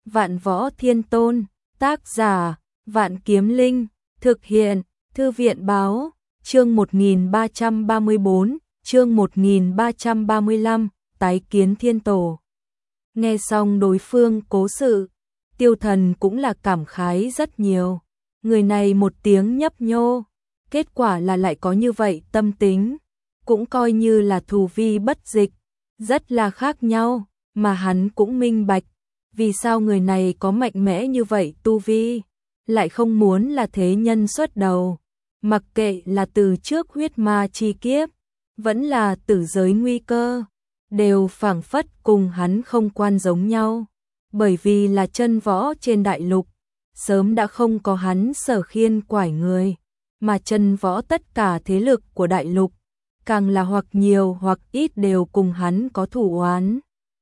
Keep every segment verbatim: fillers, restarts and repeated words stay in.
Vạn Võ Thiên Tôn, tác giả, Vạn Kiếm Linh, thực hiện, Thư viện báo, chương một nghìn ba trăm ba mươi bốn, chương một nghìn ba trăm ba mươi lăm, tái kiến thiên tổ. Nghe xong đối phương cố sự, Tiêu Thần cũng là cảm khái rất nhiều. Người này một tiếng nhấp nhô, kết quả là lại có như vậy tâm tính, cũng coi như là thù vi bất dịch, rất là khác nhau, mà hắn cũng minh bạch, vì sao người này có mạnh mẽ như vậy tu vi, lại không muốn là thế nhân xuất đầu, mặc kệ là từ trước huyết ma chi kiếp, vẫn là tử giới nguy cơ, đều phảng phất cùng hắn không quan giống nhau, bởi vì là chân võ trên đại lục, sớm đã không có hắn sở khiên quải người, mà chân võ tất cả thế lực của đại lục, càng là hoặc nhiều hoặc ít đều cùng hắn có thù oán.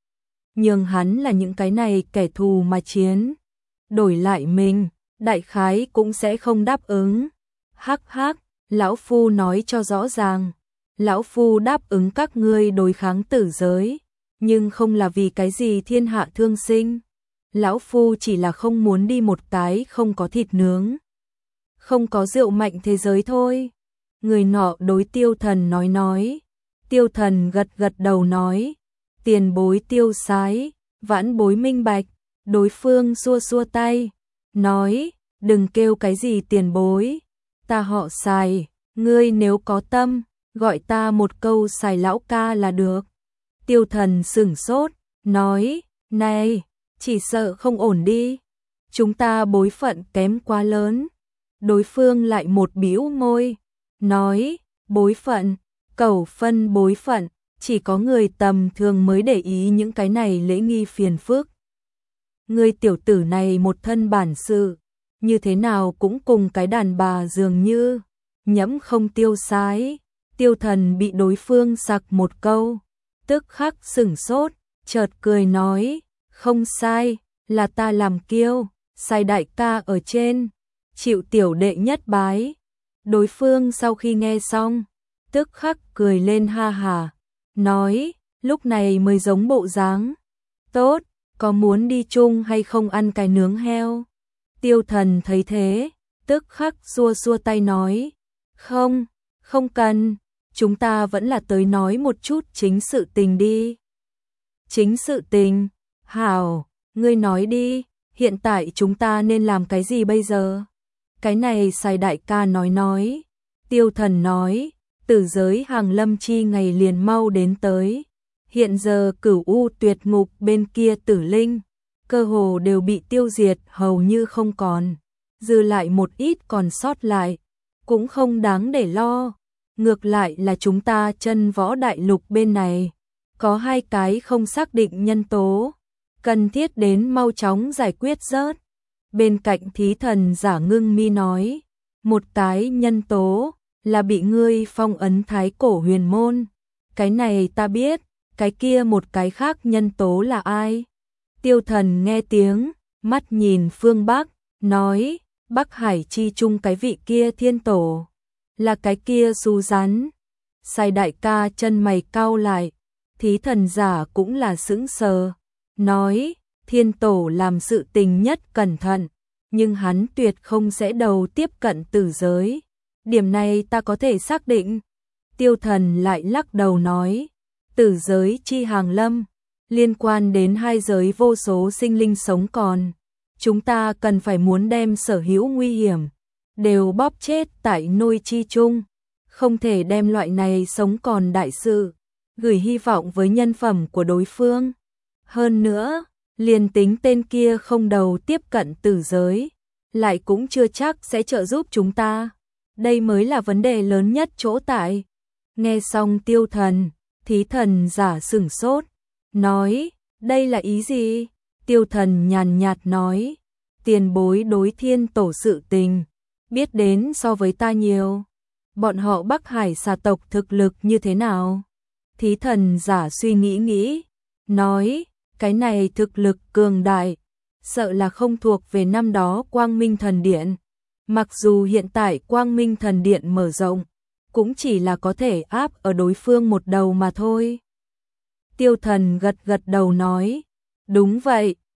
Nhưng hắn là những cái này kẻ thù mà chiến, đổi lại mình, đại khái cũng sẽ không đáp ứng. Hắc hắc, lão phu nói cho rõ ràng, lão phu đáp ứng các ngươi đối kháng tử giới, nhưng không là vì cái gì thiên hạ thương sinh. Lão phu chỉ là không muốn đi một cái không có thịt nướng, không có rượu mạnh thế giới thôi. Người nọ đối Tiêu Thần nói nói. Tiêu Thần gật gật đầu nói, tiền bối tiêu sái, vãn bối minh bạch. Đối phương xua xua tay, nói, đừng kêu cái gì tiền bối, ta họ Sài, ngươi nếu có tâm, gọi ta một câu Sài lão ca là được. Tiêu Thần sửng sốt, nói, này, chỉ sợ không ổn đi, chúng ta bối phận kém quá lớn. Đối phương lại một bĩu môi, nói, bối phận, cẩu phân bối phận, chỉ có người tầm thường mới để ý những cái này lễ nghi phiền phức. Ngươi tiểu tử này một thân bản sự, như thế nào cũng cùng cái đàn bà dường như, nhẫm không tiêu sái. Tiêu Thần bị đối phương sặc một câu, tức khắc sửng sốt, chợt cười nói, không sai, là ta làm kiêu, Sai đại ca ở trên, chịu tiểu đệ nhất bái. Đối phương sau khi nghe xong, tức khắc cười lên ha hà, nói, lúc này mới giống bộ dáng. Tốt, có muốn đi chung hay không ăn cái nướng heo? Tiêu Thần thấy thế, tức khắc xua xua tay nói, không, không cần, chúng ta vẫn là tới nói một chút chính sự tình đi. Chính sự tình, hảo, ngươi nói đi, hiện tại chúng ta nên làm cái gì bây giờ? Cái này Sai đại ca nói nói. Tiêu Thần nói, tử giới hàng lâm chi ngày liền mau đến tới. Hiện giờ Cửu U tuyệt ngục bên kia tử linh, cơ hồ đều bị tiêu diệt hầu như không còn. Dư lại một ít còn sót lại, cũng không đáng để lo. Ngược lại là chúng ta chân võ đại lục bên này, có hai cái không xác định nhân tố, cần thiết đến mau chóng giải quyết rớt. Bên cạnh Thí Thần giả ngưng mi nói, một cái nhân tố là bị ngươi phong ấn thái cổ huyền môn. Cái này ta biết, cái kia một cái khác nhân tố là ai? Tiêu Thần nghe tiếng, mắt nhìn phương Bắc, nói, Bắc Hải chi chung cái vị kia thiên tổ, là cái kia xú rắn. Sai đại ca chân mày cau lại, Thí Thần giả cũng là sững sờ, nói, thiên tổ làm sự tình nhất cẩn thận, nhưng hắn tuyệt không sẽ đầu tiếp cận tử giới. Điểm này ta có thể xác định. Tiêu Thần lại lắc đầu nói, tử giới chi hàng lâm, liên quan đến hai giới vô số sinh linh sống còn. Chúng ta cần phải muốn đem sở hữu nguy hiểm, đều bóp chết tại nôi chi chung. Không thể đem loại này sống còn đại sự, gửi hy vọng với nhân phẩm của đối phương. Hơn nữa, liền tính tên kia không đầu tiếp cận tử giới, lại cũng chưa chắc sẽ trợ giúp chúng ta. Đây mới là vấn đề lớn nhất chỗ tại. Nghe xong Tiêu Thần, Thí Thần giả sửng sốt, nói, đây là ý gì? Tiêu Thần nhàn nhạt nói, tiền bối đối thiên tổ sự tình, biết đến so với ta nhiều. Bọn họ Bắc Hải xà tộc thực lực như thế nào? Thí Thần giả suy nghĩ nghĩ, nói, cái này thực lực cường đại, sợ là không thuộc về năm đó Quang Minh Thần Điện. Mặc dù hiện tại Quang Minh Thần Điện mở rộng, cũng chỉ là có thể áp ở đối phương một đầu mà thôi. Tiêu Thần gật gật đầu nói, đúng vậy,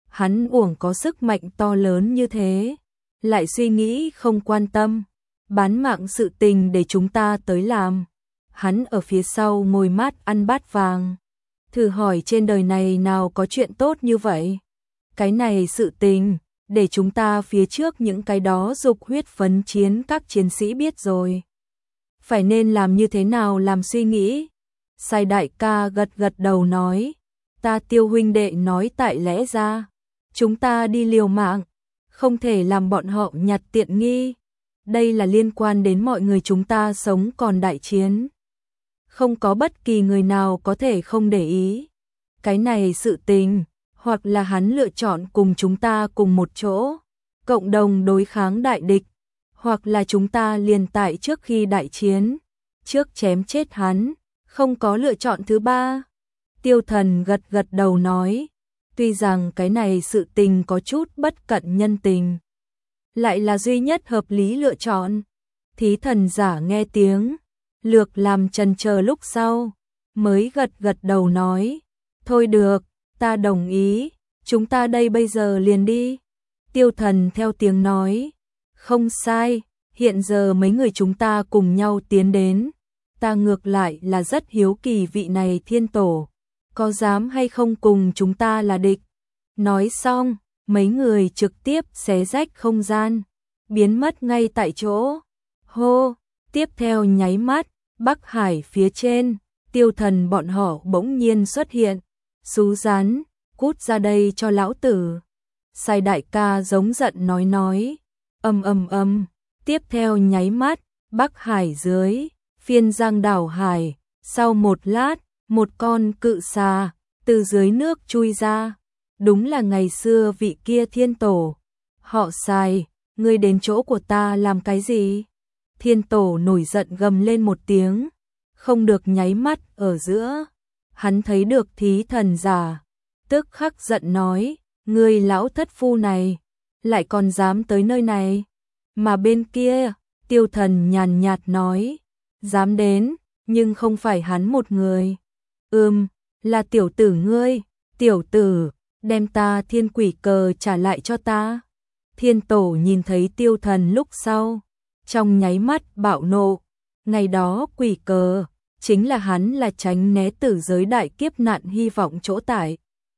hắn uổng có sức mạnh to lớn như thế, lại suy nghĩ không quan tâm, bán mạng sự tình để chúng ta tới làm. Hắn ở phía sau ngồi mát ăn bát vàng. Thử hỏi trên đời này nào có chuyện tốt như vậy? Cái này sự tình, để chúng ta phía trước những cái đó dục huyết phấn chiến các chiến sĩ biết rồi. Phải nên làm như thế nào làm suy nghĩ? Sai đại ca gật gật đầu nói, ta Tiêu huynh đệ nói tại lẽ ra, chúng ta đi liều mạng, không thể làm bọn họ nhặt tiện nghi. Đây là liên quan đến mọi người chúng ta sống còn đại chiến. Không có bất kỳ người nào có thể không để ý. Cái này sự tình, hoặc là hắn lựa chọn cùng chúng ta cùng một chỗ, cộng đồng đối kháng đại địch, hoặc là chúng ta liền tại trước khi đại chiến, trước chém chết hắn, không có lựa chọn thứ ba. Tiêu Thần gật gật đầu nói, tuy rằng cái này sự tình có chút bất cận nhân tình, lại là duy nhất hợp lý lựa chọn. Thí Thần giả nghe tiếng, lược làm chần chờ lúc sau, mới gật gật đầu nói, thôi được, ta đồng ý, chúng ta đây bây giờ liền đi. Tiêu Thần theo tiếng nói, không sai, hiện giờ mấy người chúng ta cùng nhau tiến đến, ta ngược lại là rất hiếu kỳ vị này thiên tổ, có dám hay không cùng chúng ta là địch. Nói xong, mấy người trực tiếp xé rách không gian, biến mất ngay tại chỗ. Hô, tiếp theo nháy mắt, Bắc Hải phía trên, Tiêu Thần bọn họ bỗng nhiên xuất hiện. Sú Rán, cút ra đây cho lão tử. Sai đại ca giống giận nói nói, ầm ầm ầm, tiếp theo nháy mắt, Bắc Hải dưới, phiên giang đảo hải, sau một lát, một con cự xà từ dưới nước chui ra, đúng là ngày xưa vị kia thiên tổ. Họ Sai, ngươi đến chỗ của ta làm cái gì? Thiên tổ nổi giận gầm lên một tiếng, không được nháy mắt ở giữa, hắn thấy được Thí Thần giả, tức khắc giận nói, ngươi lão thất phu này, lại còn dám tới nơi này. Mà bên kia, Tiêu Thần nhàn nhạt nói, dám đến, nhưng không phải hắn một người. Ừm, là tiểu tử ngươi, tiểu tử, đem ta thiên quỷ cờ trả lại cho ta. Thiên tổ nhìn thấy Tiêu Thần lúc sau, trong nháy mắt bạo nộ, ngày đó quỷ cờ, chính là hắn là tránh né tử giới đại kiếp nạn hy vọng chỗ tại.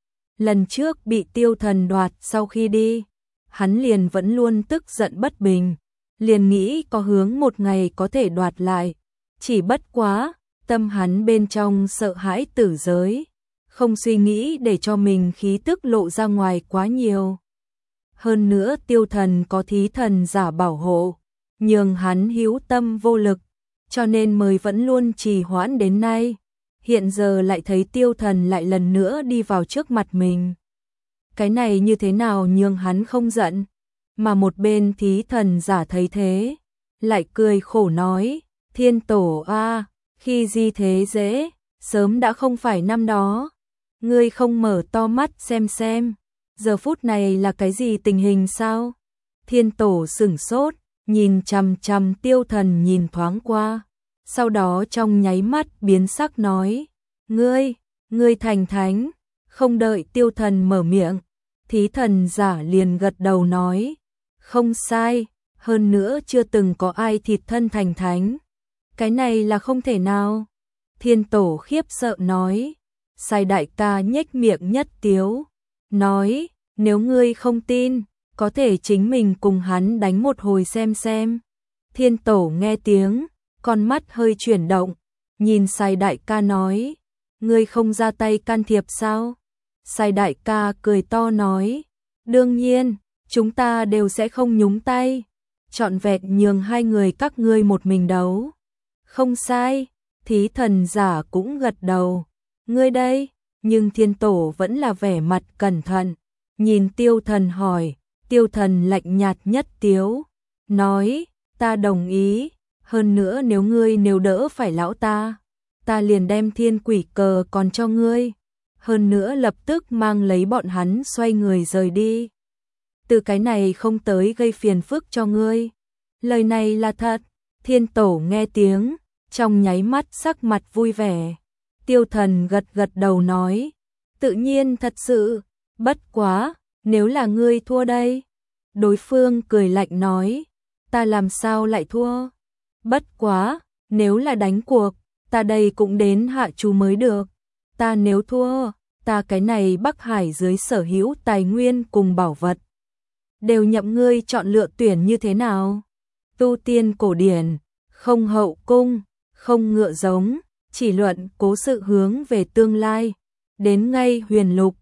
Lần trước bị Tiêu Thần đoạt sau khi đi, hắn liền vẫn luôn tức giận bất bình, liền nghĩ có hướng một ngày có thể đoạt lại, chỉ bất quá, tâm hắn bên trong sợ hãi tử giới, không suy nghĩ để cho mình khí tức lộ ra ngoài quá nhiều. Hơn nữa Tiêu Thần có Thí Thần giả bảo hộ, nhường hắn hữu tâm vô lực, cho nên mới vẫn luôn trì hoãn đến nay. Hiện giờ lại thấy Tiêu Thần lại lần nữa đi vào trước mặt mình. Cái này như thế nào nhường hắn không giận, mà một bên Thí Thần giả thấy thế, lại cười khổ nói, thiên tổ a, khi gì thế dễ, sớm đã không phải năm đó. Ngươi không mở to mắt xem xem, giờ phút này là cái gì tình hình sao? Thiên tổ sửng sốt, nhìn chằm chằm Tiêu Thần nhìn thoáng qua, sau đó trong nháy mắt biến sắc nói, ngươi, ngươi thành thánh. Không đợi Tiêu Thần mở miệng, Thí Thần giả liền gật đầu nói, không sai, hơn nữa chưa từng có ai thịt thân thành thánh. Cái này là không thể nào. Thiên tổ khiếp sợ nói. Sai đại ca nhếch miệng nhất tiếu, nói, nếu ngươi không tin, có thể chính mình cùng hắn đánh một hồi xem xem. Thiên tổ nghe tiếng, con mắt hơi chuyển động, nhìn Sai đại ca nói, ngươi không ra tay can thiệp sao? Sai đại ca cười to nói, đương nhiên, chúng ta đều sẽ không nhúng tay, trọn vẹn nhường hai người các ngươi một mình đấu. Không sai, Thí Thần giả cũng gật đầu. Ngươi đây, nhưng thiên tổ vẫn là vẻ mặt cẩn thận, nhìn Tiêu Thần hỏi, Tiêu Thần lạnh nhạt nhất tiếu, nói, ta đồng ý, hơn nữa nếu ngươi nếu đỡ phải lão ta, ta liền đem thiên quỷ cờ còn cho ngươi, hơn nữa lập tức mang lấy bọn hắn xoay người rời đi. Từ cái này không tới gây phiền phức cho ngươi. Lời này là thật. Thiên tổ nghe tiếng, trong nháy mắt sắc mặt vui vẻ. Tiêu Thần gật gật đầu nói, tự nhiên thật sự, bất quá, Nếu là ngươi thua đây? Đối phương cười lạnh nói, ta làm sao lại thua? Bất quá, nếu là đánh cuộc, ta đây cũng đến hạ chú mới được. Ta nếu thua, ta cái này Bắc Hải dưới sở hữu tài nguyên cùng bảo vật đều nhậm ngươi chọn lựa tuyển như thế nào? Tu tiên cổ điển, không hậu cung, không ngựa giống, chỉ luận cố sự hướng về tương lai, đến ngay huyền lục,